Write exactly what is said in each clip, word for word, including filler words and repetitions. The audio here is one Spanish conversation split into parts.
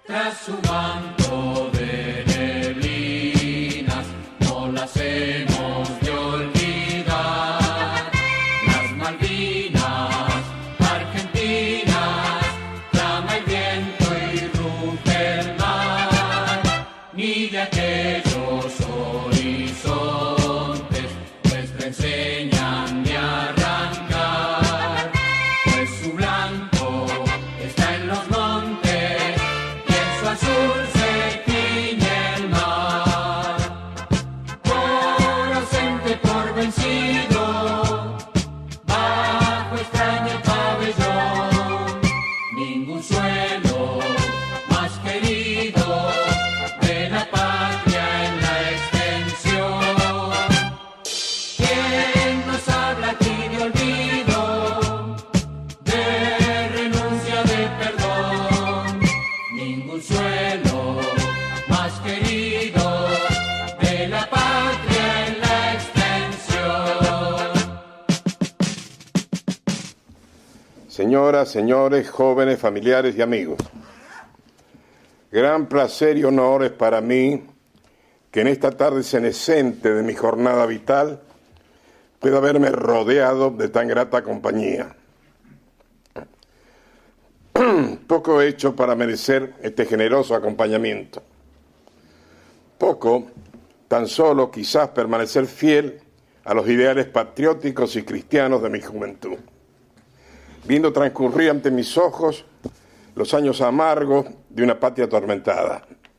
Tras su manto de neblinas, no las hemos de olvidar. Las Malvinas, Argentinas, clama el viento y ruge el mar. Ni de aquellos horizontes nuestra enseñan de arrancar, pues su blanco está en los montes y en su azul se tiñe el mar. Por ausente, por vencido, bajo extraño pabellón, ningún suelo más querido de la patria en la extensión. ¿Quién nos habla aquí de olvido, de renuncia, de perdón? Ningún suelo más querido de la patria en la extensión. Señoras, señores, jóvenes, familiares y amigos, gran placer y honor es para mí que en esta tarde cenecente de mi jornada vital pueda verme rodeado de tan grata compañía. Poco he hecho para merecer este generoso acompañamiento. Poco, tan solo quizás permanecer fiel a los ideales patrióticos y cristianos de mi juventud, viendo transcurrir ante mis ojos los años amargos de una patria atormentada.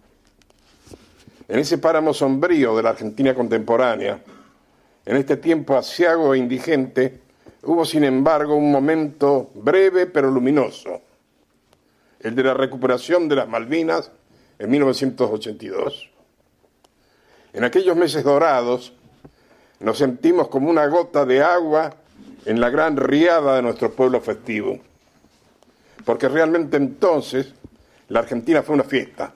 En ese páramo sombrío de la Argentina contemporánea, en este tiempo aciago e indigente, hubo sin embargo un momento breve pero luminoso, el de la recuperación de las Malvinas en mil novecientos ochenta y dos. En aquellos meses dorados nos sentimos como una gota de agua en la gran riada de nuestro pueblo festivo, porque realmente entonces la Argentina fue una fiesta,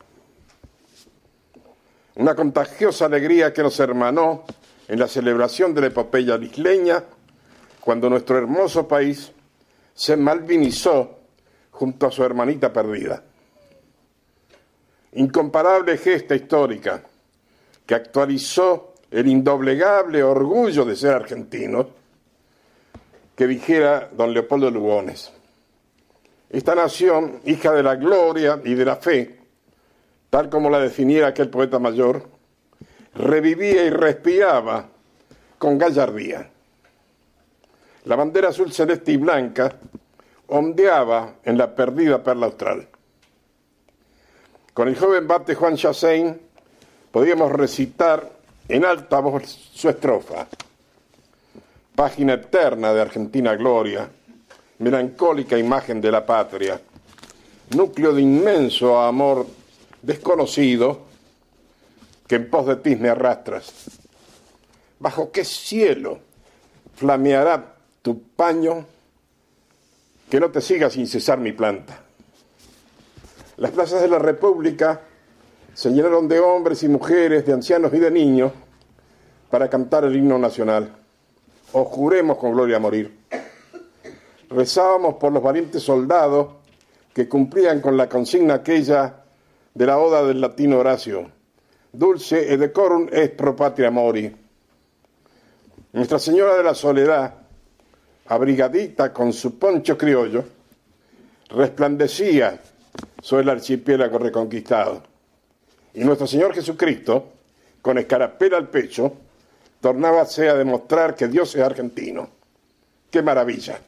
una contagiosa alegría que nos hermanó en la celebración de la epopeya isleña, cuando nuestro hermoso país se malvinizó junto a su hermanita perdida. Incomparable gesta histórica que actualizó el indoblegable orgullo de ser argentinos que dijera don Leopoldo Lugones. Esta nación, hija de la gloria y de la fe, tal como la definiera aquel poeta mayor, revivía y respiraba con gallardía. La bandera azul, celeste y blanca ondeaba en la perdida perla austral. Con el joven bate Juan Chassein podíamos recitar en alta voz su estrofa: página eterna de Argentina gloria, melancólica imagen de la patria, núcleo de inmenso amor desconocido que en pos de ti me arrastras. ¿Bajo qué cielo flameará tu paño que no te siga sin cesar mi planta? Las plazas de la República se llenaron de hombres y mujeres, de ancianos y de niños para cantar el himno nacional. O juremos con gloria a morir. Rezábamos por los valientes soldados que cumplían con la consigna aquella de la oda del latino Horacio: dulce e decorum est pro patria mori. Nuestra Señora de la Soledad, abrigadita con su poncho criollo, resplandecía sobre el archipiélago reconquistado. Y nuestro Señor Jesucristo, con escarapela al pecho, tornábase a demostrar que Dios es argentino. ¡Qué maravilla!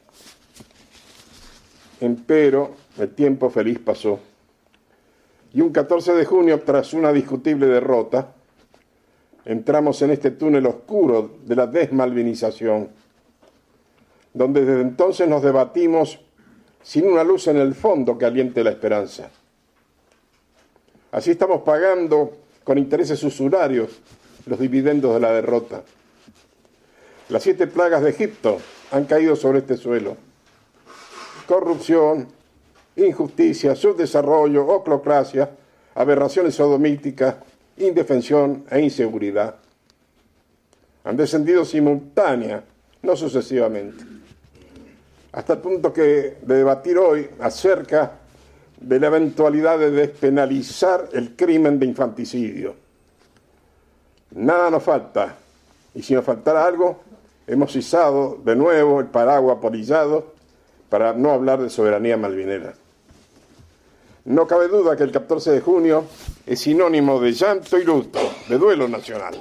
Empero, el tiempo feliz pasó. Y un catorce de junio, tras una discutible derrota, entramos en este túnel oscuro de la desmalvinización, donde desde entonces nos debatimos sin una luz en el fondo que aliente la esperanza. Así estamos pagando con intereses usurarios los dividendos de la derrota. Las siete plagas de Egipto han caído sobre este suelo: corrupción, injusticia, subdesarrollo, oclocracia, aberraciones sodomíticas, indefensión e inseguridad. Han descendido simultánea, no sucesivamente, hasta el punto que de debatir hoy acerca de la eventualidad de despenalizar el crimen de infanticidio. Nada nos falta, y si nos faltara algo, hemos izado de nuevo el paraguas polillado para no hablar de soberanía malvinera. No cabe duda que el catorce de junio es sinónimo de llanto y luto, de duelo nacional.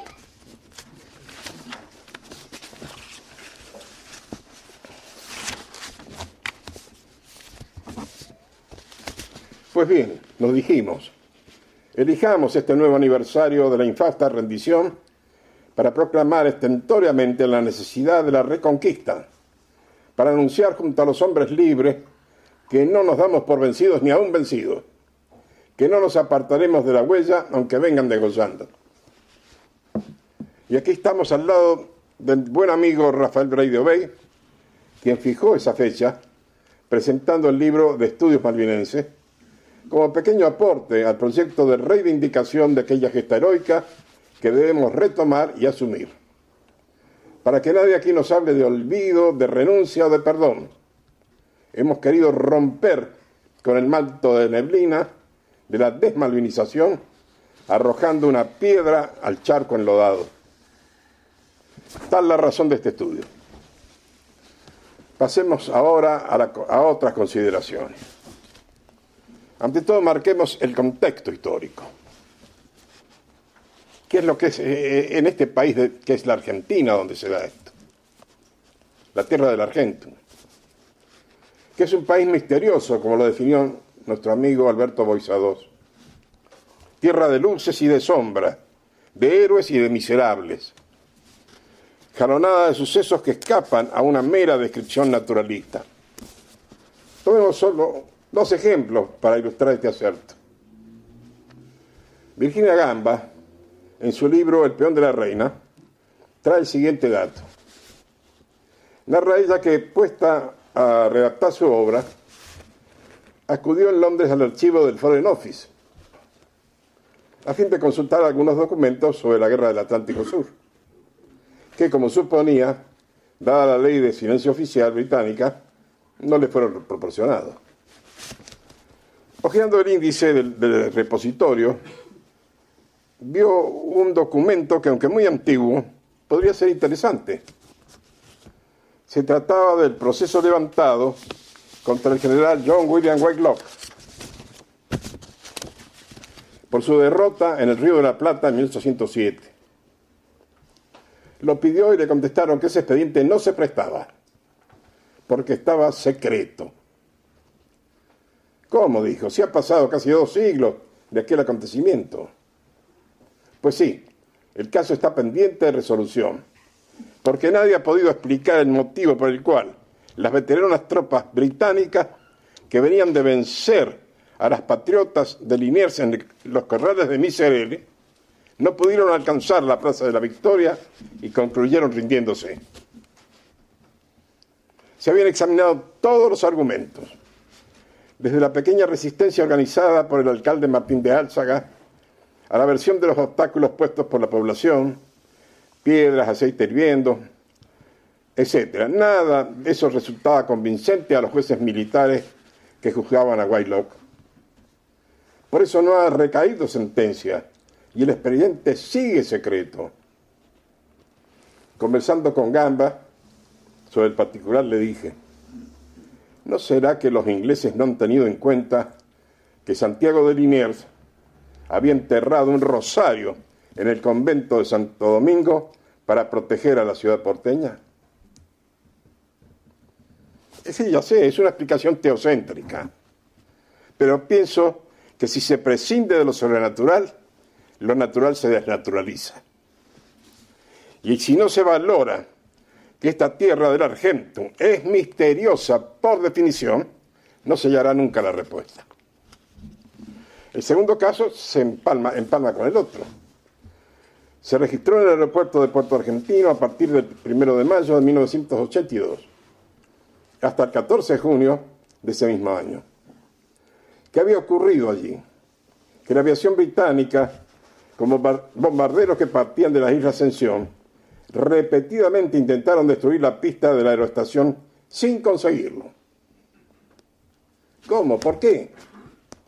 Pues bien, nos dijimos, elijamos este nuevo aniversario de la infausta rendición para proclamar estentóreamente la necesidad de la reconquista, para anunciar junto a los hombres libres que no nos damos por vencidos ni aún vencidos, que no nos apartaremos de la huella aunque vengan degollando. Y aquí estamos al lado del buen amigo Rafael Brady Obey, quien fijó esa fecha presentando el libro de Estudios Malvinenses como pequeño aporte al proyecto de reivindicación de aquella gesta heroica que debemos retomar y asumir. Para que nadie aquí nos hable de olvido, de renuncia o de perdón. Hemos querido romper con el manto de neblina de la desmalvinización, arrojando una piedra al charco enlodado. Tal la razón de este estudio. Pasemos ahora a, la, a otras consideraciones. Ante todo, marquemos el contexto histórico. ¿Qué es lo que es eh, en este país de, que es la Argentina donde se da esto? La tierra del Argento. Que es un país misterioso, como lo definió nuestro amigo Alberto Boisadós. Tierra de luces y de sombra, de héroes y de miserables. Jalonada de sucesos que escapan a una mera descripción naturalista. Tomemos solo dos ejemplos para ilustrar este acerto. Virginia Gamba, en su libro El peón de la reina, trae el siguiente dato. Narra ella que, puesta a redactar su obra, acudió en Londres al archivo del Foreign Office a fin de consultar algunos documentos sobre la guerra del Atlántico Sur, que, como suponía, dada la ley de silencio oficial británica, no le fueron proporcionados. Hojeando el índice del, del repositorio, vio un documento que, aunque muy antiguo, podría ser interesante. Se trataba del proceso levantado contra el general John William Whitelocke por su derrota en el Río de la Plata en mil ochocientos siete. Lo pidió y le contestaron que ese expediente no se prestaba, porque estaba secreto. ¿Cómo? Dijo. Si ha pasado casi dos siglos de aquel acontecimiento. Pues sí, el caso está pendiente de resolución, porque nadie ha podido explicar el motivo por el cual las veteranas tropas británicas que venían de vencer a las patriotas de Liniers en los corrales de Miserere no pudieron alcanzar la Plaza de la Victoria y concluyeron rindiéndose. Se habían examinado todos los argumentos, desde la pequeña resistencia organizada por el alcalde Martín de Álzaga a la versión de los obstáculos puestos por la población, piedras, aceite hirviendo, etcétera. Nada de eso resultaba convincente a los jueces militares que juzgaban a Whitelocke. Por eso no ha recaído sentencia y el expediente sigue secreto. Conversando con Gamba sobre el particular, le dije: ¿no será que los ingleses no han tenido en cuenta que Santiago de Liniers había enterrado un rosario en el convento de Santo Domingo para proteger a la ciudad porteña? Sí, ya sé, es una explicación teocéntrica, pero pienso que si se prescinde de lo sobrenatural, lo natural se desnaturaliza. Y si no se valora que esta tierra del Argento es misteriosa por definición, no se hallará nunca la respuesta. El segundo caso se empalma, empalma con el otro. Se registró en el aeropuerto de Puerto Argentino a partir del primero de mayo de mil novecientos ochenta y dos hasta el catorce de junio de ese mismo año. ¿Qué había ocurrido allí? Que la aviación británica, como bombarderos que partían de la isla Ascensión, repetidamente intentaron destruir la pista de la aeroestación sin conseguirlo. ¿Cómo? ¿Por qué?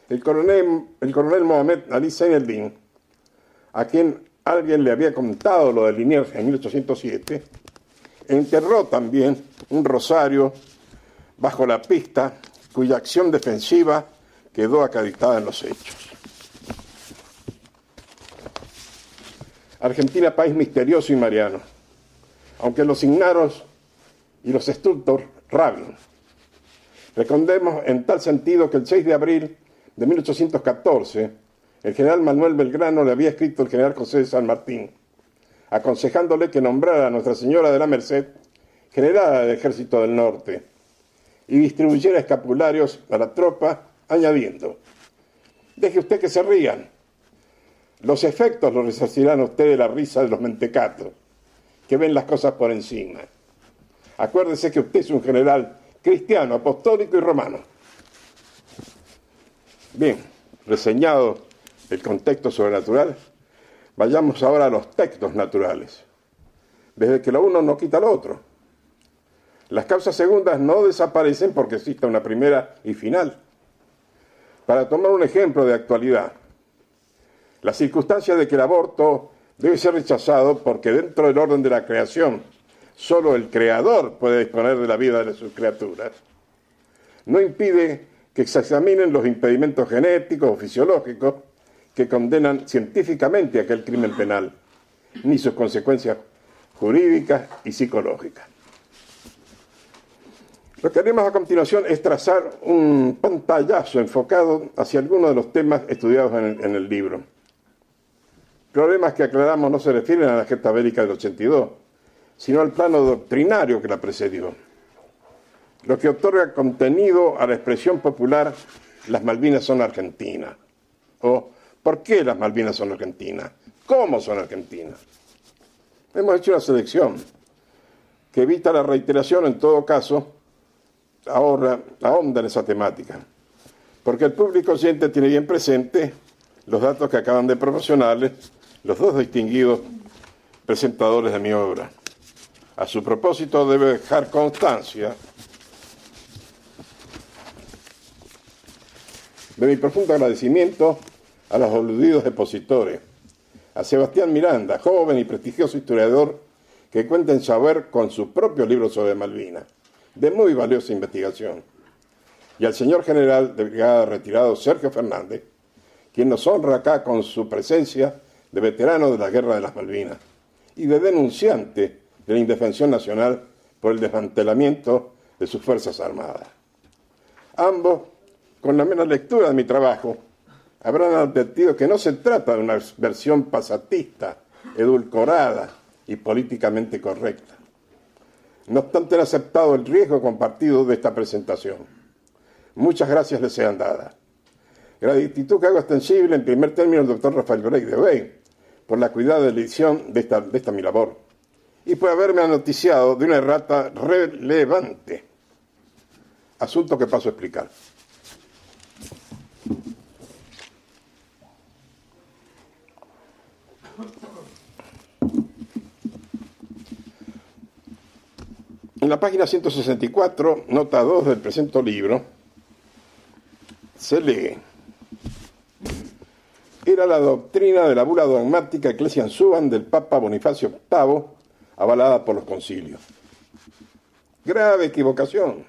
El coronel, el coronel Mohamed Ali Zainuddin, a quien alguien le había contado lo de Liniers en mil ochocientos siete, enterró también un rosario bajo la pista cuya acción defensiva quedó acreditada en los hechos. Argentina, país misterioso y mariano, aunque los signaros y los estultos rabien. Recordemos en tal sentido que el seis de abril de mil ochocientos catorce, el general Manuel Belgrano le había escrito al general José de San Martín, aconsejándole que nombrara a Nuestra Señora de la Merced generala del Ejército del Norte y distribuyera escapularios a la tropa, añadiendo: deje usted que se rían, los efectos los resarcirán a usted de la risa de los mentecatos, que ven las cosas por encima. Acuérdese que usted es un general cristiano, apostólico y romano. Bien, reseñado el contexto sobrenatural, vayamos ahora a los textos naturales. Desde que lo uno no quita lo otro. Las causas segundas no desaparecen porque exista una primera y final. Para tomar un ejemplo de actualidad, la circunstancia de que el aborto debe ser rechazado porque dentro del orden de la creación solo el creador puede disponer de la vida de sus criaturas, no impide que se examinen los impedimentos genéticos o fisiológicos que condenan científicamente aquel crimen penal, ni sus consecuencias jurídicas y psicológicas. Lo que haremos a continuación es trazar un pantallazo enfocado hacia algunos de los temas estudiados en el, en el libro. Problemas que aclaramos no se refieren a la gesta bélica del ochenta y dos, sino al plano doctrinario que la precedió, lo que otorga contenido a la expresión popular «las Malvinas son argentinas», o «¿por qué las Malvinas son argentinas? ¿Cómo son argentinas?». Hemos hecho una selección que evita la reiteración, en todo caso, ahora ahonda en esa temática, porque el público oyente tiene bien presente los datos que acaban de proporcionarles los dos distinguidos presentadores de mi obra. A su propósito, debe dejar constancia de mi profundo agradecimiento a los aludidos expositores, a Sebastián Miranda, joven y prestigioso historiador que cuenta en saber con sus propios libros sobre Malvinas, de muy valiosa investigación, y al señor general de brigada retirado Sergio Fernández, quien nos honra acá con su presencia de veterano de la Guerra de las Malvinas y de denunciante de la indefensión nacional por el desmantelamiento de sus Fuerzas Armadas. Ambos, con la menos lectura de mi trabajo, habrán advertido que no se trata de una versión pasatista, edulcorada y políticamente correcta. No obstante, han aceptado el riesgo compartido de esta presentación. Muchas gracias les sean dadas. Gratitud que hago extensible en primer término al doctor Rafael Grey de Obey por la cuidada edición de esta, de esta mi labor y por haberme noticiado de una errata relevante, asunto que paso a explicar. En la página ciento sesenta y cuatro, nota dos del presente libro, se lee: era la doctrina de la bula dogmática Ecclesiam Suam del Papa Bonifacio octavo, avalada por los concilios. Grave equivocación,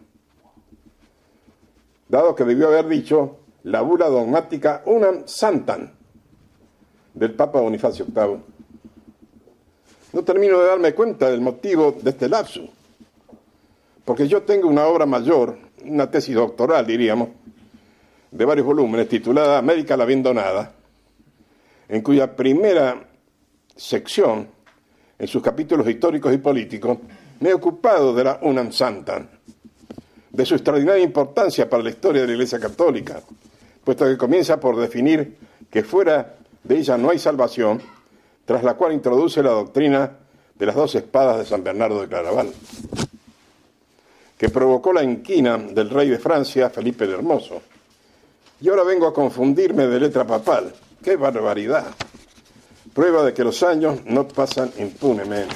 dado que debió haber dicho la bula dogmática Unam Santam del Papa Bonifacio octavo. No termino de darme cuenta del motivo de este lapsus, porque yo tengo una obra mayor, una tesis doctoral, diríamos, de varios volúmenes, titulada América la bien donada, en cuya primera sección, en sus capítulos históricos y políticos, me he ocupado de la Unam Santam, de su extraordinaria importancia para la historia de la Iglesia Católica, puesto que comienza por definir que fuera de ella no hay salvación, tras la cual introduce la doctrina de las dos espadas de San Bernardo de Claraval, que provocó la inquina del rey de Francia, Felipe el Hermoso. Y ahora vengo a confundirme de letra papal. ¡Qué barbaridad! Prueba de que los años no pasan impunemente.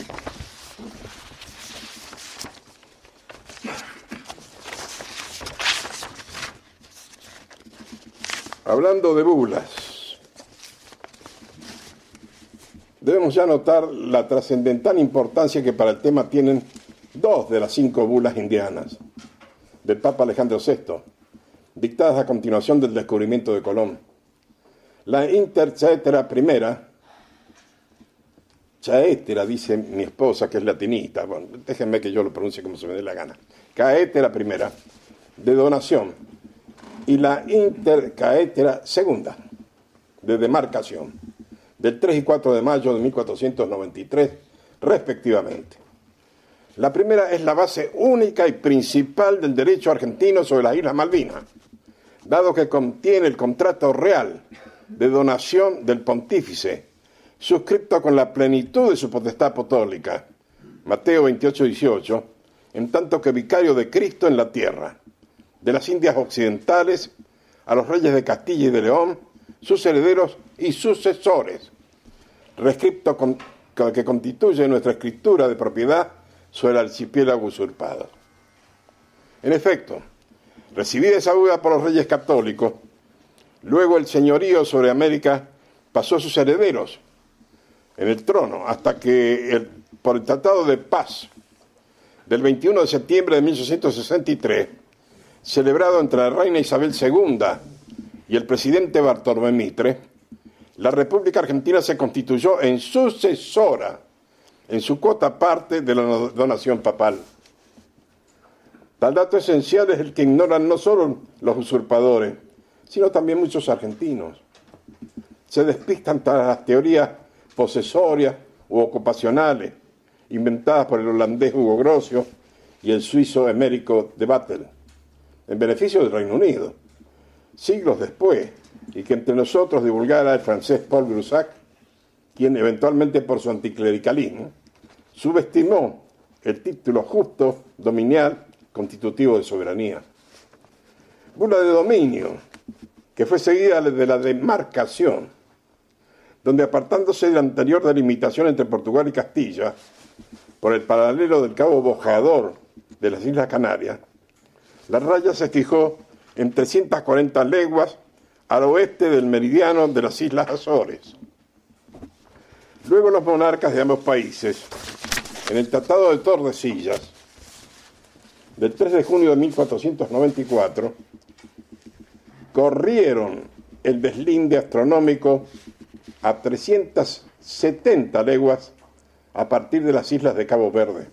Hablando de bulas, debemos ya notar la trascendental importancia que para el tema tienen dos de las cinco bulas indianas del Papa Alejandro sexto, dictadas a continuación del descubrimiento de Colón. La Inter Caetera primera, Caetera, dice mi esposa, que es latinista, bueno, déjenme que yo lo pronuncie como se me dé la gana, Caetera primera, de donación, y la Inter Caetera segunda, de demarcación, del tres y cuatro de mayo de mil cuatrocientos noventa y tres, respectivamente. La primera es la base única y principal del derecho argentino sobre las Islas Malvinas, dado que contiene el contrato real de donación del pontífice, suscripto con la plenitud de su potestad apostólica, Mateo veintiocho dieciocho, en tanto que vicario de Cristo en la tierra, de las Indias Occidentales a los reyes de Castilla y de León, sus herederos y sucesores, rescripto con, con que constituye nuestra escritura de propiedad sobre el archipiélago usurpado. En efecto, recibida esa bula por los reyes católicos, luego el señorío sobre América pasó a sus herederos en el trono, hasta que el, por el Tratado de Paz del veintiuno de septiembre de mil ochocientos sesenta y tres, celebrado entre la reina Isabel segunda y el presidente Bartolomé Mitre, la República Argentina se constituyó en sucesora en su cuota parte de la donación papal. Tal dato esencial es el que ignoran no solo los usurpadores, sino también muchos argentinos. Se despistan tras las teorías posesorias u ocupacionales inventadas por el holandés Hugo Grocio y el suizo Emérico de Battel, en beneficio del Reino Unido, siglos después, y que entre nosotros divulgara el francés Paul Groussac, quien eventualmente por su anticlericalismo subestimó el título justo, dominial, constitutivo de soberanía. Bula de dominio, que fue seguida de la demarcación, donde apartándose de la anterior delimitación entre Portugal y Castilla, por el paralelo del cabo Bojador de las Islas Canarias, la raya se fijó en trescientas cuarenta leguas al oeste del meridiano de las Islas Azores. Luego los monarcas de ambos países, en el Tratado de Tordesillas, del tres de junio de mil cuatrocientos noventa y cuatro, corrieron el deslinde astronómico a trescientas setenta leguas a partir de las islas de Cabo Verde.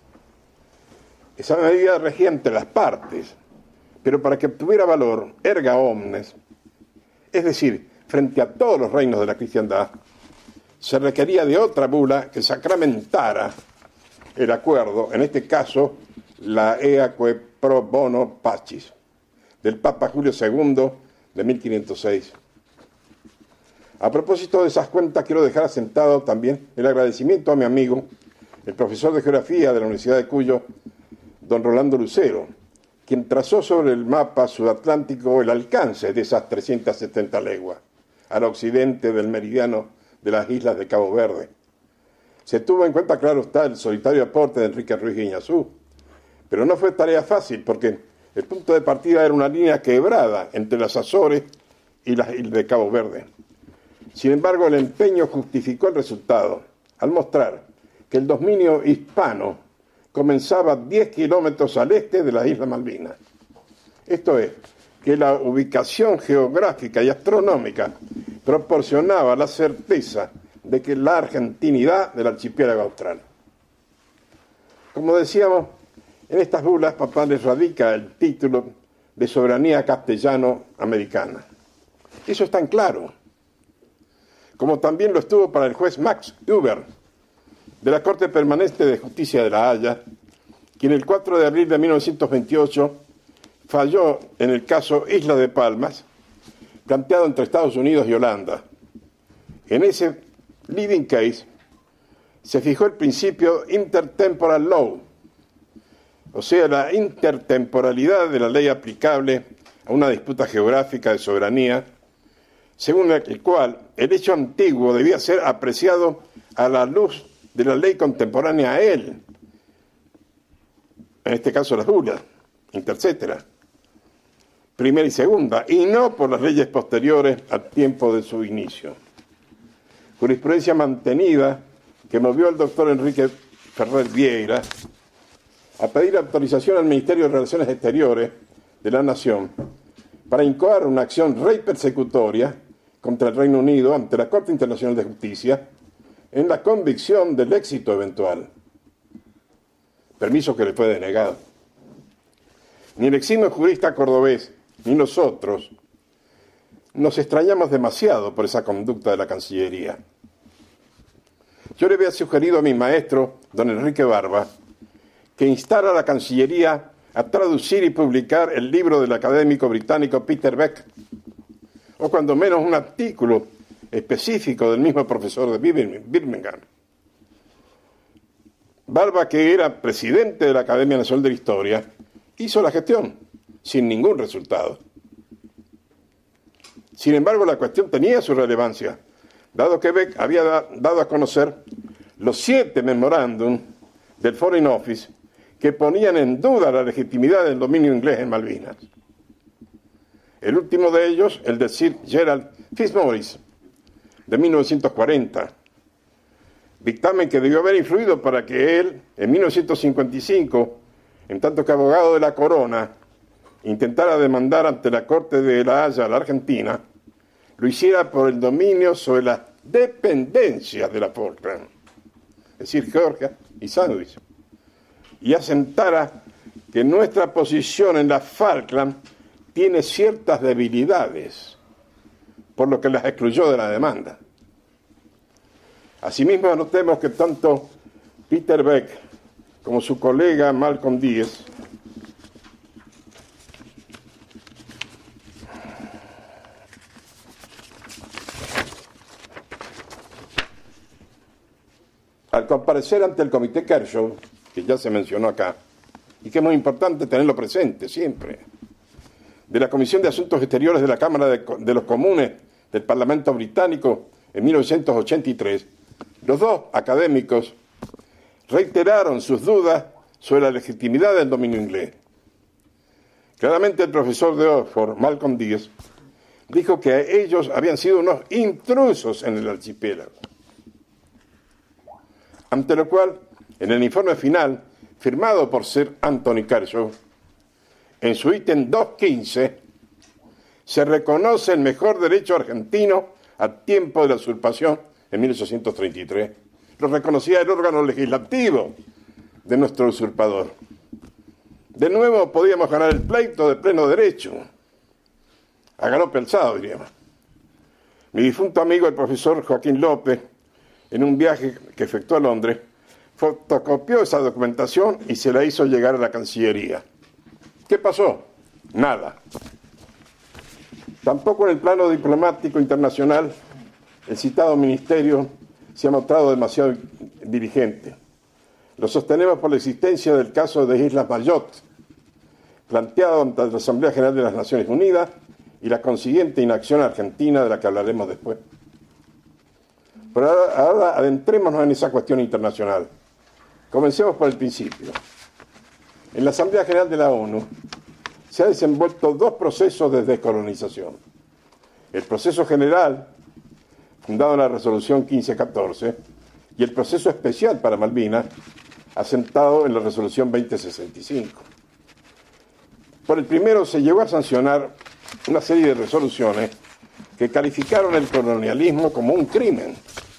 Esa medida regía entre las partes, pero para que obtuviera valor erga omnes, es decir, frente a todos los reinos de la cristiandad, se requería de otra bula que sacramentara el acuerdo, en este caso la Eaque Pro Bono Pacis, del Papa Julio segundo de mil quinientos seis. A propósito de esas cuentas, quiero dejar asentado también el agradecimiento a mi amigo, el profesor de Geografía de la Universidad de Cuyo, don Rolando Lucero, quien trazó sobre el mapa sudatlántico el alcance de esas trescientas setenta leguas, al occidente del meridiano de las islas de Cabo Verde. Se tuvo en cuenta, claro está, el solitario aporte de Enrique Ruiz Guiñazú, pero no fue tarea fácil, porque el punto de partida era una línea quebrada entre las Azores y las islas de Cabo Verde. Sin embargo, el empeño justificó el resultado, al mostrar que el dominio hispano comenzaba diez kilómetros al este de las Islas Malvinas. Esto es, que la ubicación geográfica y astronómica proporcionaba la certeza de que la argentinidad del archipiélago austral. Como decíamos, en estas bulas papales radica el título de soberanía castellano-americana. Eso está en claro, como también lo estuvo para el juez Max Huber, de la Corte Permanente de Justicia de La Haya, quien el cuatro de abril de mil novecientos veintiocho falló en el caso Isla de Palmas, planteado entre Estados Unidos y Holanda. En ese leading case se fijó el principio intertemporal law, o sea, la intertemporalidad de la ley aplicable a una disputa geográfica de soberanía, según el cual el hecho antiguo debía ser apreciado a la luz de la ley contemporánea a él, en este caso las bulas, intercétera. primera y segunda, y no por las leyes posteriores al tiempo de su inicio. Jurisprudencia mantenida que movió al doctor Enrique Ferrer Vieira a pedir autorización al Ministerio de Relaciones Exteriores de la Nación para incoar una acción rey persecutoria contra el Reino Unido ante la Corte Internacional de Justicia en la convicción del éxito eventual. Permiso que le fue denegado. Ni el eximio jurista cordobés ni nosotros nos extrañamos demasiado por esa conducta de la Cancillería. Yo le había sugerido a mi maestro, don Enrique Barba, que instara a la Cancillería a traducir y publicar el libro del académico británico Peter Beck, o cuando menos un artículo específico del mismo profesor de Birmingham. Barba, que era presidente de la Academia Nacional de la Historia, hizo la gestión, sin ningún resultado. Sin embargo, la cuestión tenía su relevancia, dado que Beck había da, dado a conocer los siete memorándum del Foreign Office que ponían en duda la legitimidad del dominio inglés en Malvinas. El último de ellos, el de Sir Gerald Fitzmaurice, de mil novecientos cuarenta, dictamen que debió haber influido para que él, en mil novecientos cincuenta y cinco, en tanto que abogado de la corona, intentara demandar ante la Corte de La Haya a la Argentina, lo hiciera por el dominio sobre las dependencias de la Falkland, es decir, Georgia y Sandwich, y asentara que nuestra posición en la Falkland tiene ciertas debilidades, por lo que las excluyó de la demanda. Asimismo, notemos que tanto Peter Beck como su colega Malcolm Díez al comparecer ante el Comité Kershaw, que ya se mencionó acá, y que es muy importante tenerlo presente siempre, de la Comisión de Asuntos Exteriores de la Cámara de, de los Comunes del Parlamento Británico en mil novecientos ochenta y tres, los dos académicos reiteraron sus dudas sobre la legitimidad del dominio inglés. Claramente el profesor de Oxford, Malcolm Díez, dijo que ellos habían sido unos intrusos en el archipiélago. Ante lo cual, en el informe final, firmado por Sir Anthony Kershaw, en su ítem dos punto quince, se reconoce el mejor derecho argentino al tiempo de la usurpación en mil ochocientos treinta y tres. Lo reconocía el órgano legislativo de nuestro usurpador. De nuevo podíamos ganar el pleito de pleno derecho. A galope alzado, diríamos. Mi difunto amigo, el profesor Joaquín López, en un viaje que efectuó a Londres, fotocopió esa documentación y se la hizo llegar a la Cancillería. ¿Qué pasó? Nada. Tampoco en el plano diplomático internacional el citado ministerio se ha mostrado demasiado diligente. Lo sostenemos por la existencia del caso de Islas Mayotte, planteado ante la Asamblea General de las Naciones Unidas, y la consiguiente inacción argentina, de la que hablaremos después. Pero ahora, ahora adentrémonos en esa cuestión internacional. Comencemos por el principio. En la Asamblea General de la ONU se han desenvuelto dos procesos de descolonización. El proceso general, fundado en la resolución quince catorce, y el proceso especial para Malvinas, asentado en la resolución veinte sesenta y cinco. Por el primero se llegó a sancionar una serie de resoluciones que calificaron el colonialismo como un crimen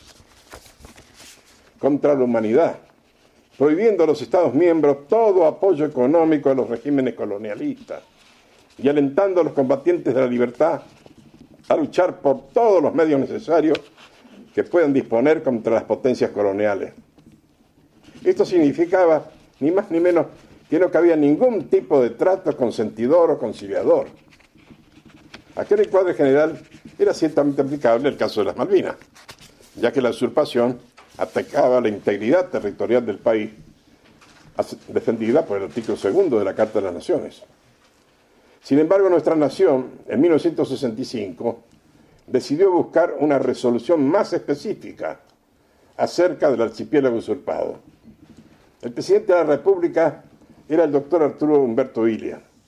contra la humanidad, prohibiendo a los Estados miembros todo apoyo económico a los regímenes colonialistas y alentando a los combatientes de la libertad a luchar por todos los medios necesarios que puedan disponer contra las potencias coloniales. Esto significaba, ni más ni menos, que no cabía ningún tipo de trato consentidor o conciliador. Aquel encuadre general era ciertamente aplicable al caso de las Malvinas, ya que la usurpación atacaba la integridad territorial del país, defendida por el artículo segundo de la Carta de las Naciones. Sin embargo, nuestra nación, en mil novecientos sesenta y cinco, decidió buscar una resolución más específica acerca del archipiélago usurpado. El presidente de la República era el doctor Arturo Humberto Illia.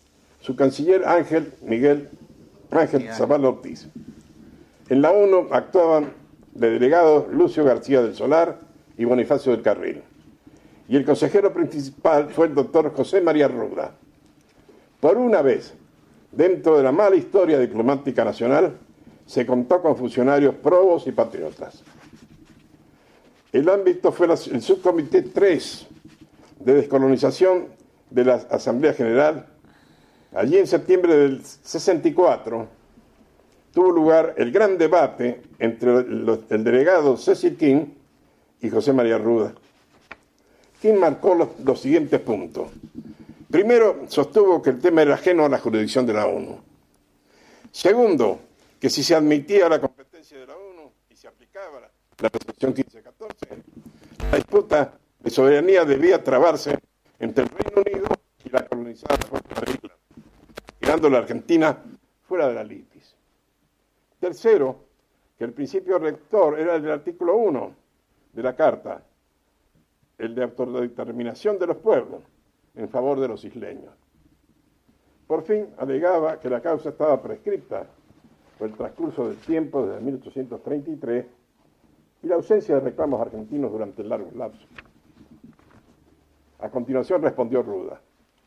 su canciller Ángel Miguel Ángel Zavala Ortiz. En la ONU actuaban de delegados Lucio García del Solar y Bonifacio del Carril. Y el consejero principal fue el doctor José María Ruda. Por una vez, dentro de la mala historia diplomática nacional, se contó con funcionarios probos y patriotas. El ámbito fue la, el subcomité tres de descolonización de la Asamblea General. Allí en septiembre del sesenta y cuatro tuvo lugar el gran debate entre los, el delegado Cecil King y José María Ruda. King marcó los, los siguientes puntos. Primero, sostuvo que el tema era ajeno a la jurisdicción de la ONU. Segundo, que si se admitía la competencia de la ONU y se aplicaba la, la resolución quince catorce, la disputa de soberanía debía trabarse entre el Reino Unido y la colonizada Falkland, quedando la Argentina fuera de la litis. Tercero, que el principio rector era el del artículo uno de la Carta, el de autodeterminación de los pueblos en favor de los isleños. Por fin, alegaba que la causa estaba prescripta por el transcurso del tiempo desde mil ochocientos treinta y tres y la ausencia de reclamos argentinos durante el largo lapso. A continuación respondió Ruda.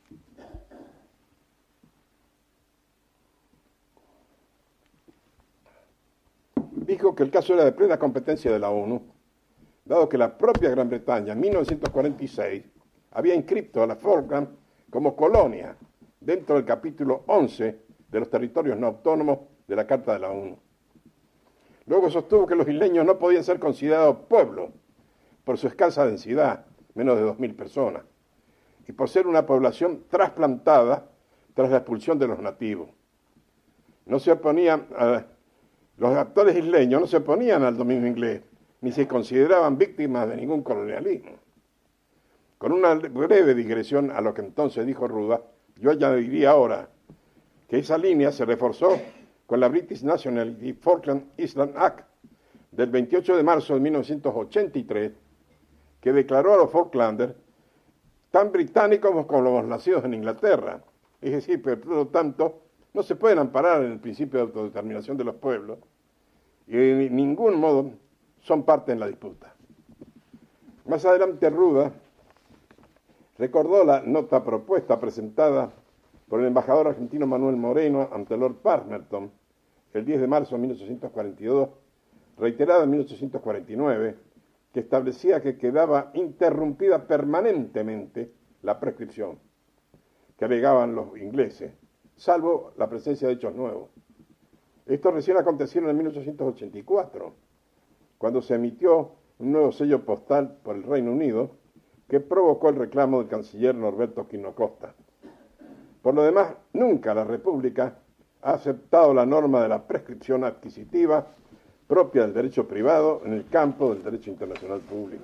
Dijo que el caso era de plena competencia de la ONU, dado que la propia Gran Bretaña en mil novecientos cuarenta y seis había inscrito a la Falkland como colonia dentro del capítulo once de los territorios no autónomos de la Carta de la ONU. Luego sostuvo que los isleños no podían ser considerados pueblo por su escasa densidad, menos de dos mil personas, y por ser una población trasplantada tras la expulsión de los nativos. No se oponían a, los actores isleños no se oponían al dominio inglés, ni se consideraban víctimas de ningún colonialismo. Con una breve digresión a lo que entonces dijo Ruda, yo añadiría ahora que esa línea se reforzó con la British Nationality Falkland Island Act del veintiocho de marzo de mil novecientos ochenta y tres, que declaró a los Falklanders tan británicos como los nacidos en Inglaterra. Es decir, por lo tanto, no se pueden amparar en el principio de autodeterminación de los pueblos y de ningún modo son parte en la disputa. Más adelante Ruda recordó la nota propuesta presentada por el embajador argentino Manuel Moreno ante Lord Palmerston el diez de marzo de mil ochocientos cuarenta y dos, reiterada en mil ochocientos cuarenta y nueve, que establecía que quedaba interrumpida permanentemente la prescripción que alegaban los ingleses, salvo la presencia de hechos nuevos. Esto recién acontecieron en mil ochocientos ochenta y cuatro, cuando se emitió un nuevo sello postal por el Reino Unido que provocó el reclamo del canciller Norberto Quino Costa. Por lo demás, nunca la República ha aceptado la norma de la prescripción adquisitiva propia del derecho privado en el campo del derecho internacional público.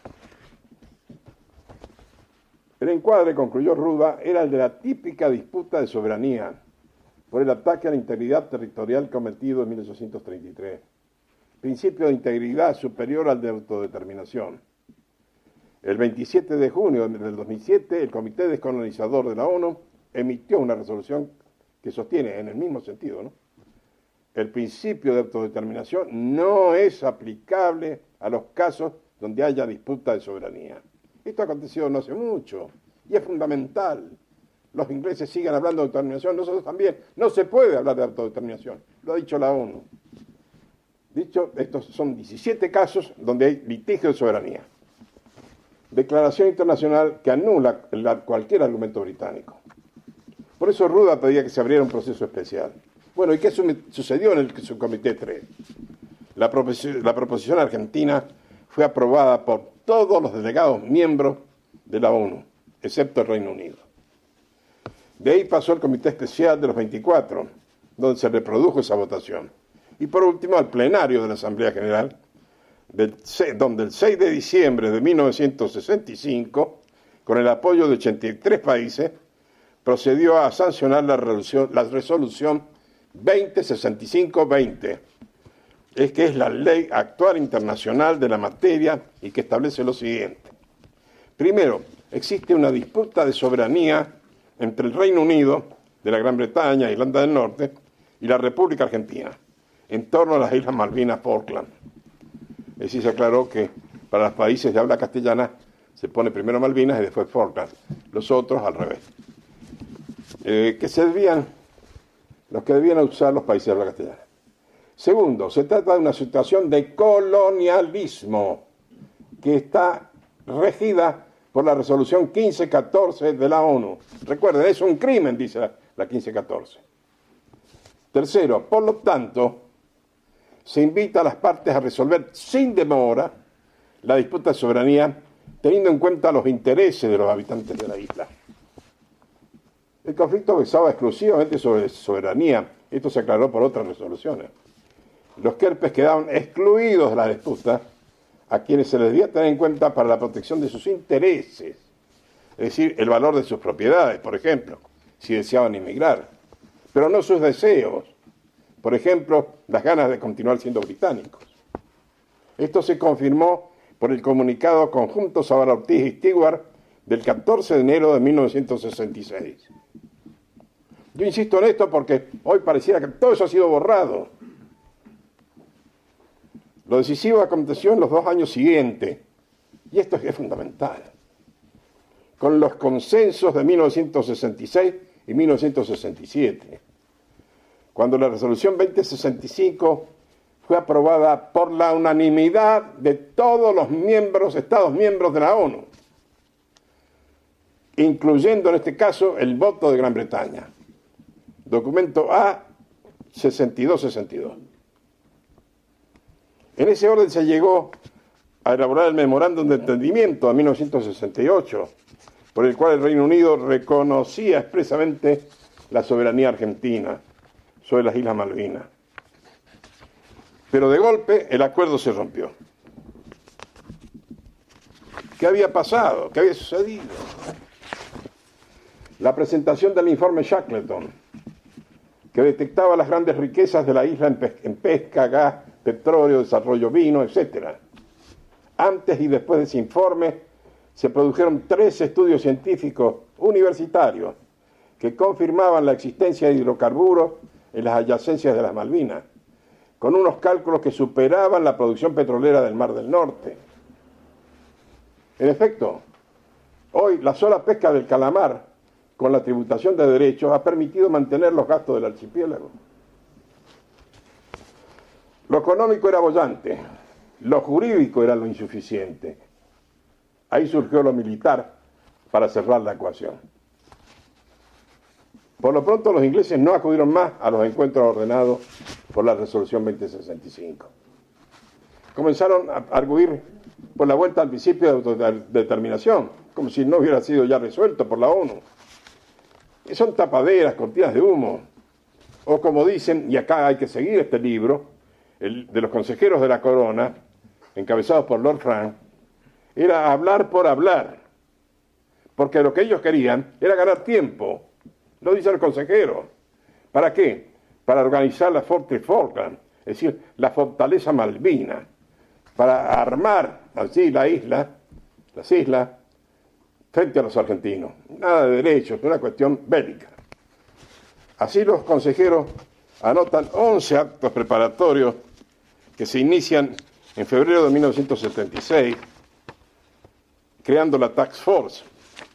El encuadre, concluyó Ruda, era el de la típica disputa de soberanía por el ataque a la integridad territorial cometido en mil ochocientos treinta y tres. Principio de integridad superior al de autodeterminación. El veintisiete de junio del dos mil siete, el Comité Descolonizador de la ONU emitió una resolución que sostiene en el mismo sentido, ¿no? El principio de autodeterminación no es aplicable a los casos donde haya disputa de soberanía. Esto ha acontecido no hace mucho y es fundamental. Los ingleses sigan hablando de autodeterminación, nosotros también. No se puede hablar de autodeterminación, lo ha dicho la ONU. Dicho, estos son diecisiete casos donde hay litigio de soberanía. Declaración internacional que anula la, cualquier argumento británico. Por eso Ruda pedía que se abriera un proceso especial. Bueno, ¿y qué sucedió en el subcomité tres? La, propos- la proposición argentina fue aprobada por todos los delegados miembros de la ONU, excepto el Reino Unido. De ahí pasó al comité especial de los veinticuatro, donde se reprodujo esa votación. Y por último al plenario de la Asamblea General, del, donde el seis de diciembre de mil novecientos sesenta y cinco, con el apoyo de ochenta y tres países, procedió a sancionar la resolución, la resolución veinte sesenta y cinco veinte, es que es la ley actual internacional de la materia y que establece lo siguiente. Primero, existe una disputa de soberanía entre el Reino Unido de la Gran Bretaña, Irlanda del Norte y la República Argentina, en torno a las Islas Malvinas, Falkland. Es decir, se aclaró que para los países de habla castellana se pone primero Malvinas y después Falkland, los otros al revés. Eh, que se debían, los que debían usar los países de habla castellana. Segundo, se trata de una situación de colonialismo que está regida por la resolución quince catorce de la ONU. Recuerden, es un crimen, dice la, la quince catorce. Tercero, por lo tanto, se invita a las partes a resolver sin demora la disputa de soberanía, teniendo en cuenta los intereses de los habitantes de la isla. El conflicto versaba exclusivamente sobre soberanía. Esto se aclaró por otras resoluciones. Los querpes quedaban excluidos de la disputa, a quienes se les debía tener en cuenta para la protección de sus intereses, es decir, el valor de sus propiedades, por ejemplo, si deseaban emigrar, pero no sus deseos, por ejemplo, las ganas de continuar siendo británicos. Esto se confirmó por el comunicado conjunto Savara Ortiz y Stewart del catorce de enero de mil novecientos sesenta y seis. Yo insisto en esto porque hoy pareciera que todo eso ha sido borrado. Lo decisivo aconteció en los dos años siguientes, y esto es fundamental, con los consensos de mil novecientos sesenta y seis y mil novecientos sesenta y siete, cuando la resolución veinte sesenta y cinco fue aprobada por la unanimidad de todos los miembros, Estados miembros de la ONU, incluyendo en este caso el voto de Gran Bretaña. Documento A sesenta y dos sesenta y dos. En ese orden se llegó a elaborar el memorándum de entendimiento de mil novecientos sesenta y ocho, por el cual el Reino Unido reconocía expresamente la soberanía argentina sobre las Islas Malvinas. Pero de golpe el acuerdo se rompió. ¿Qué había pasado? ¿Qué había sucedido? La presentación del informe Shackleton, que detectaba las grandes riquezas de la isla en, pe- en pesca, gas, petróleo, desarrollo vino, etcétera. Antes y después de ese informe se produjeron tres estudios científicos universitarios que confirmaban la existencia de hidrocarburos en las adyacencias de las Malvinas, con unos cálculos que superaban la producción petrolera del Mar del Norte. En efecto, hoy la sola pesca del calamar, con la tributación de derechos, ha permitido mantener los gastos del archipiélago. Lo económico era boyante, lo jurídico era lo insuficiente. Ahí surgió lo militar para cerrar la ecuación. Por lo pronto los ingleses no acudieron más a los encuentros ordenados por la resolución veinte sesenta y cinco. Comenzaron a arguir por la vuelta al principio de autodeterminación, como si no hubiera sido ya resuelto por la ONU. Y son tapaderas, cortinas de humo. O como dicen, y acá hay que seguir este libro, el de los consejeros de la corona, encabezados por Lord Frank, era hablar por hablar, porque lo que ellos querían era ganar tiempo. Lo dice el consejero. ¿Para qué? Para organizar la Fortress Falkland, es decir, la fortaleza Malvina, para armar así la isla, las islas, frente a los argentinos. Nada de derechos, una cuestión bélica. Así los consejeros anotan once actos preparatorios que se inician en febrero de mil novecientos setenta y seis, creando la Task Force,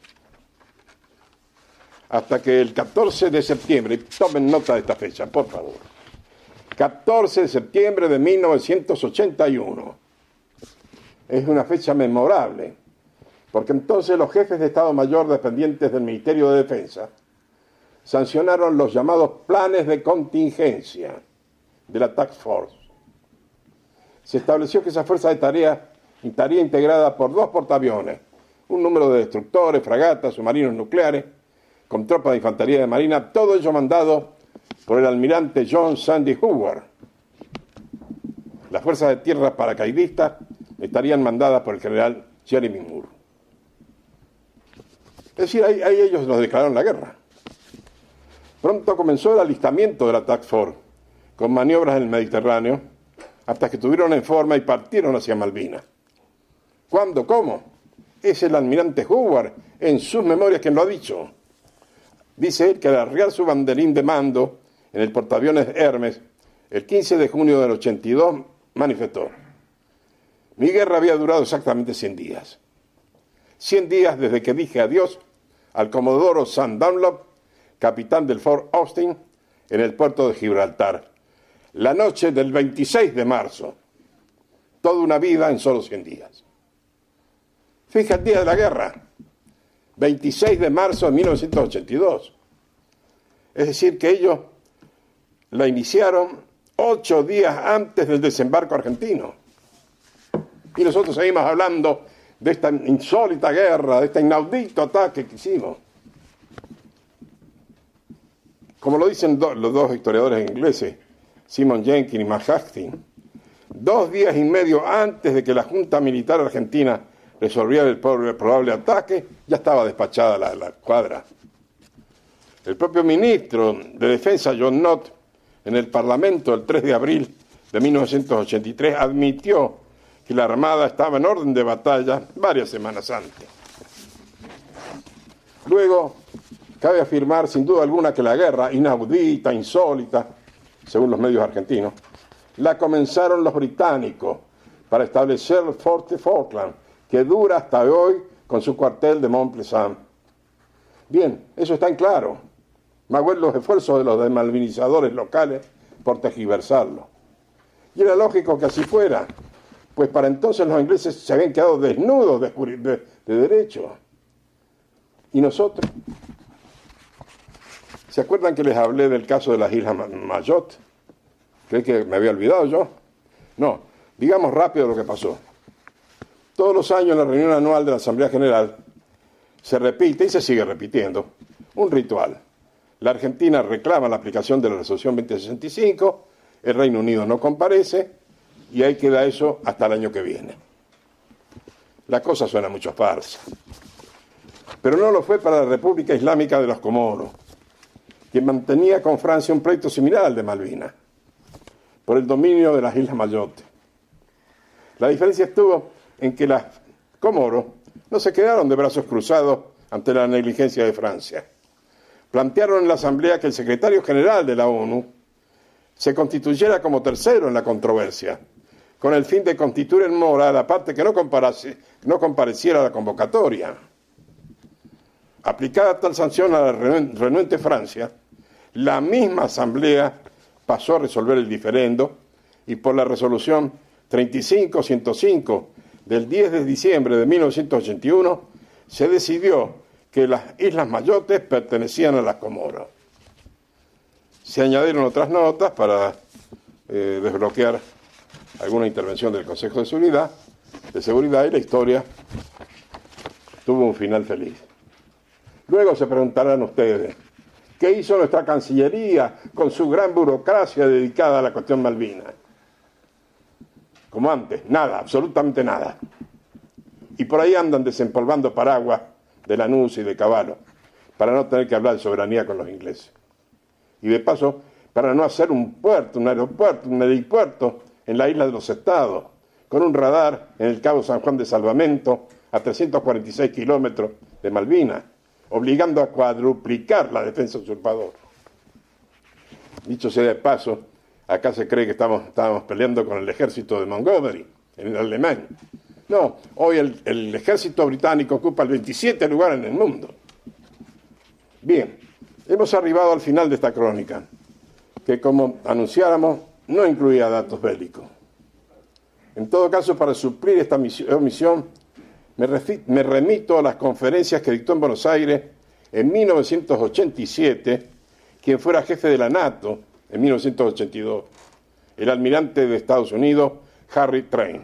hasta que el catorce de septiembre, y tomen nota de esta fecha, por favor, catorce de septiembre de mil novecientos ochenta y uno, es una fecha memorable, porque entonces los jefes de Estado Mayor dependientes del Ministerio de Defensa sancionaron los llamados planes de contingencia de la Task Force. Se estableció que esa fuerza de tarea estaría integrada por dos portaaviones, un número de destructores, fragatas, submarinos nucleares, con tropas de infantería de marina, todo ello mandado por el almirante John Sandy Howard. Las fuerzas de tierra paracaidistas estarían mandadas por el general Jeremy Moore. Es decir, ahí, ahí ellos nos declararon la guerra. Pronto comenzó el alistamiento de la Task Force, con maniobras en el Mediterráneo, hasta que estuvieron en forma y partieron hacia Malvinas. ¿Cuándo? ¿Cómo? Es el almirante Howard, en sus memorias, quien lo ha dicho. Dice él que al arriar su banderín de mando en el portaaviones Hermes, el quince de junio del ochenta y dos, manifestó: mi guerra había durado exactamente cien días. cien días desde que dije adiós al comodoro Sam Dunlop, capitán del Fort Austin, en el puerto de Gibraltar, la noche del veintiséis de marzo. Toda una vida en solo cien días. Fija el día de la guerra, veintiséis de marzo de mil novecientos ochenta y dos. Es decir, que ellos la iniciaron ocho días antes del desembarco argentino. Y nosotros seguimos hablando de esta insólita guerra, de este inaudito ataque que hicimos. Como lo dicen do, los dos historiadores ingleses, Simon Jenkins y McHuston, dos días y medio antes de que la Junta Militar Argentina resolviera el probable ataque, ya estaba despachada la, la cuadra. El propio ministro de Defensa, John Nott, en el Parlamento el tres de abril de mil novecientos ochenta y tres, admitió que la Armada estaba en orden de batalla varias semanas antes. Luego, cabe afirmar sin duda alguna que la guerra, inaudita, insólita, según los medios argentinos, la comenzaron los británicos para establecer el Fuerte Falkland, que dura hasta hoy con su cuartel de Mont Pleasant. Bien, eso está en claro. Más bien los esfuerzos de los desmalvinizadores locales por tergiversarlo. Y era lógico que así fuera, pues para entonces los ingleses se habían quedado desnudos de, de, de derecho. ¿Y nosotros? ¿Se acuerdan que les hablé del caso de las Islas Mayotte? ¿Creen que me había olvidado yo? No, digamos rápido lo que pasó. Todos los años en la reunión anual de la Asamblea General se repite y se sigue repitiendo un ritual. La Argentina reclama la aplicación de la resolución veinte sesenta y cinco, el Reino Unido no comparece y ahí queda eso hasta el año que viene. La cosa suena mucho a farsa. Pero no lo fue para la República Islámica de los Comoros, quien mantenía con Francia un pleito similar al de Malvinas, por el dominio de las Islas Mayotte. La diferencia estuvo en que las Comoros no se quedaron de brazos cruzados ante la negligencia de Francia. Plantearon en la Asamblea que el secretario general de la ONU se constituyera como tercero en la controversia, con el fin de constituir en mora a la parte que no, no compareciera a la convocatoria. Aplicada tal sanción a la renuente Francia, la misma Asamblea pasó a resolver el diferendo y por la resolución treinta y cinco ciento cinco del diez de diciembre de mil novecientos ochenta y uno se decidió que las Islas Mayotte pertenecían a las Comoros. Se añadieron otras notas para eh, desbloquear alguna intervención del Consejo de Seguridad, de Seguridad y la historia tuvo un final feliz. Luego se preguntarán ustedes, ¿qué hizo nuestra Cancillería con su gran burocracia dedicada a la cuestión Malvinas? Como antes, nada, absolutamente nada. Y por ahí andan desempolvando paraguas de Lanús y de Cavallo, para no tener que hablar de soberanía con los ingleses. Y de paso, para no hacer un puerto, un aeropuerto, un helipuerto en la isla de los Estados, con un radar en el Cabo San Juan de Salvamento a trescientos cuarenta y seis kilómetros de Malvinas, obligando a cuadruplicar la defensa usurpadora. Dicho sea de paso, acá se cree que estamos, estábamos peleando con el ejército de Montgomery, en el alemán. No, hoy el, el ejército británico ocupa el veintisiete lugar en el mundo. Bien, hemos arribado al final de esta crónica, que como anunciáramos, no incluía datos bélicos. En todo caso, para suplir esta omisión, me, refi- me remito a las conferencias que dictó en Buenos Aires en mil novecientos ochenta y siete, quien fuera jefe de la NATO en mil novecientos ochenta y dos, el almirante de Estados Unidos, Harry Train.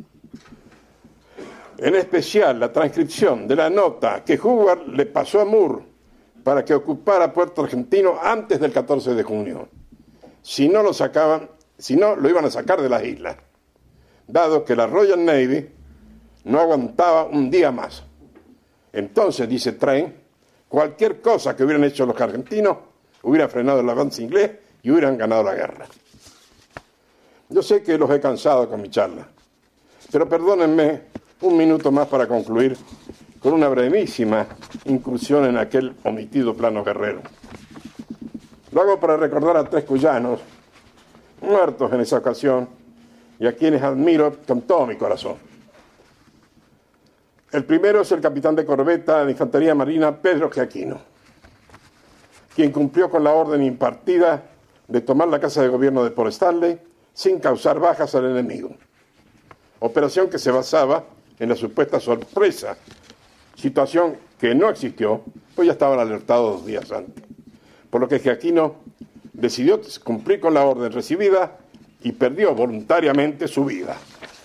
En especial la transcripción de la nota que Howard le pasó a Moore para que ocupara Puerto Argentino antes del catorce de junio. Si no lo sacaban, si no lo iban a sacar de las islas, dado que la Royal Navy no aguantaba un día más. Entonces, dice Train, cualquier cosa que hubieran hecho los argentinos hubiera frenado el avance inglés y hubieran ganado la guerra. Yo sé que los he cansado con mi charla, pero perdónenme un minuto más para concluir con una brevísima incursión en aquel omitido plano guerrero. Lo hago para recordar a tres cuyanos, muertos en esa ocasión, y a quienes admiro con todo mi corazón. El primero es el capitán de corbeta de Infantería Marina, Pedro Giaquino, quien cumplió con la orden impartida de tomar la casa de gobierno de Port Stanley sin causar bajas al enemigo. Operación que se basaba en la supuesta sorpresa, situación que no existió, pues ya estaban alertados dos días antes. Por lo que Giaquino decidió cumplir con la orden recibida y perdió voluntariamente su vida.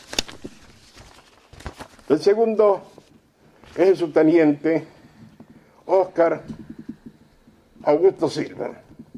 El segundo es el subteniente Óscar Augusto Silva.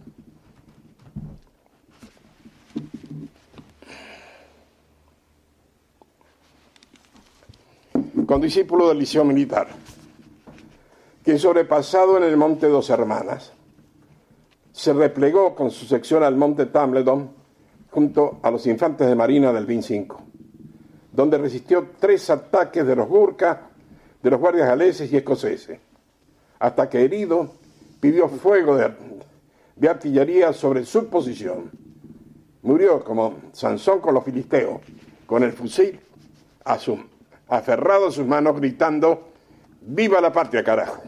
Condiscípulo del Liceo Militar, quien sobrepasado en el Monte Dos Hermanas, se replegó con su sección al Monte Tumbledon junto a los infantes de marina del veinticinco, donde resistió tres ataques de los Gurkhas, de los guardias galeses y escoceses, hasta que herido pidió fuego de, de artillería sobre su posición. Murió como Sansón con los filisteos, con el fusil a su, aferrado a sus manos, gritando: ¡viva la patria, carajo!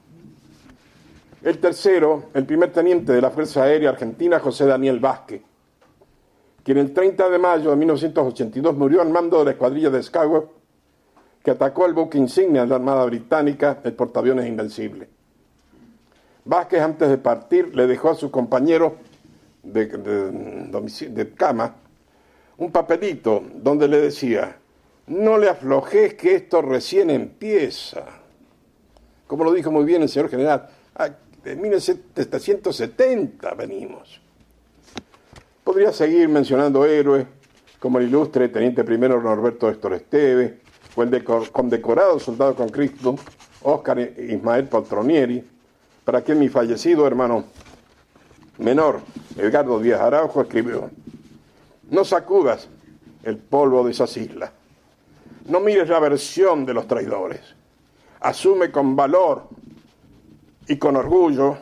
El tercero, el primer teniente de la Fuerza Aérea Argentina, José Daniel Vázquez, quien el treinta de mayo de mil novecientos ochenta y dos murió al mando de la escuadrilla de Scarborough, que atacó el buque insignia de la Armada Británica, el portaaviones Invencible. Vázquez, antes de partir, le dejó a su compañero de, de, de cama un papelito donde le decía: no le aflojes que esto recién empieza. Como lo dijo muy bien el señor general, de mil setecientos setenta venimos. Podría seguir mencionando héroes como el ilustre teniente primero Norberto Héctor Esteves, o el decor, condecorado soldado con Cristo Óscar Ismael Poltronieri, para quien mi fallecido hermano menor Edgardo Díaz Araujo escribió: no sacudas el polvo de esas islas, no mires la versión de los traidores, asume con valor y con orgullo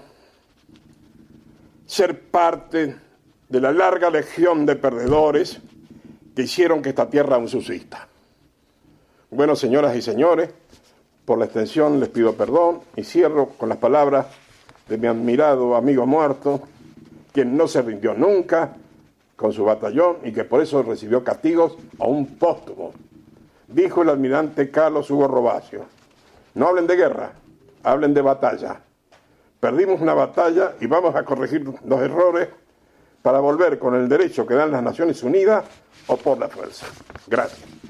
ser parte de la larga legión de perdedores que hicieron que esta tierra aún subsista. Bueno, señoras y señores, por la extensión les pido perdón y cierro con las palabras de mi admirado amigo muerto, quien no se rindió nunca con su batallón y que por eso recibió castigos aún póstumos. Dijo el almirante Carlos Hugo Robacio: no hablen de guerra, hablen de batalla. Perdimos una batalla y vamos a corregir los errores para volver con el derecho que dan las Naciones Unidas o por la fuerza. Gracias.